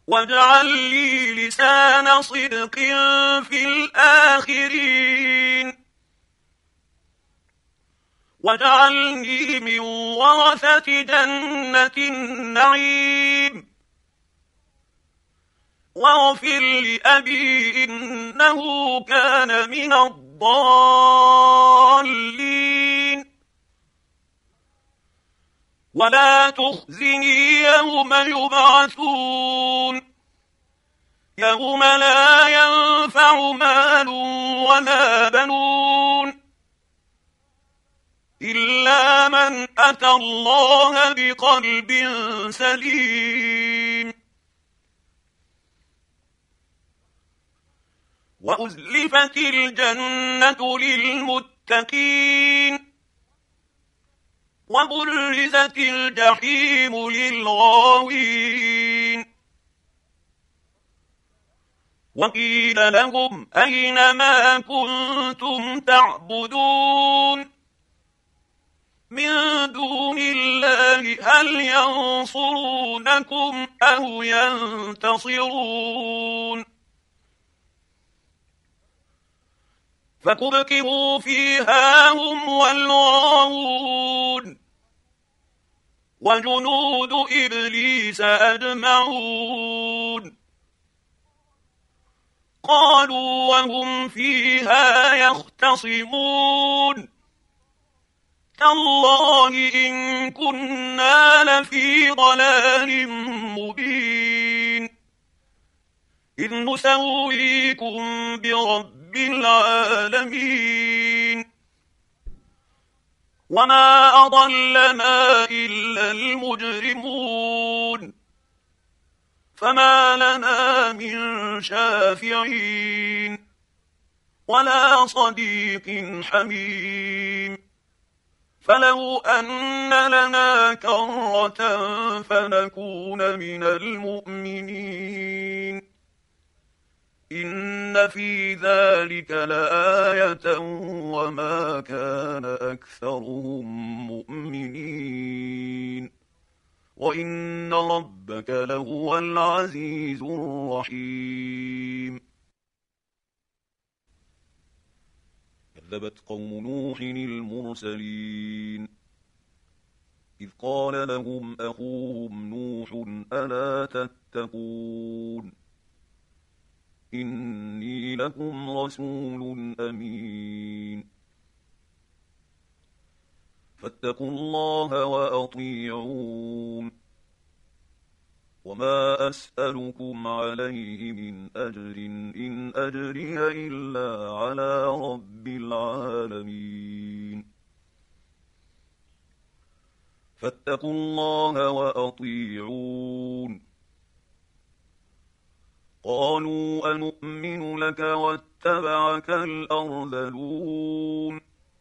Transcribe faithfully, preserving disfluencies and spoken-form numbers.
واجعل لي لسان صدق في الآخرين واجعلني من ورثة جنة النعيم واغفر لأبي إنه كان من الضالين ولا تخزني يوم يبعثون يوم لا ينفع مال ولا بنون إلا من أتى الله بقلب سليم وأزلفت الجنة للمتقين وبرزت الجحيم للغاوين وقيل لهم أين ما كنتم تعبدون من دون الله هل ينصرونكم أو ينتصرون فكبكبوا فيها هم والغاوون وجنود إبليس أجمعون قالوا وهم فيها يختصمون تالله إن كنا لفي ضلال مبين إذ نسويكم برب العالمين وما أضلنا إلا المجرمون فما لنا من شافعين ولا صديق حميم فلو أن لنا كرة فنكون من المؤمنين إن في ذلك لآية وما كان أكثرهم مؤمنين وإن ربك لهو العزيز الرحيم كذبت قوم نوح المرسلين إذ قال لهم أخوهم نوح ألا تتقون إني لكم رسول أمين فاتقوا الله وأطيعون وما أسألكم عليه من أجر إن أجري إلا على رب العالمين فاتقوا الله وأطيعون قالوا أنؤمن لك واتبعك الأرذلون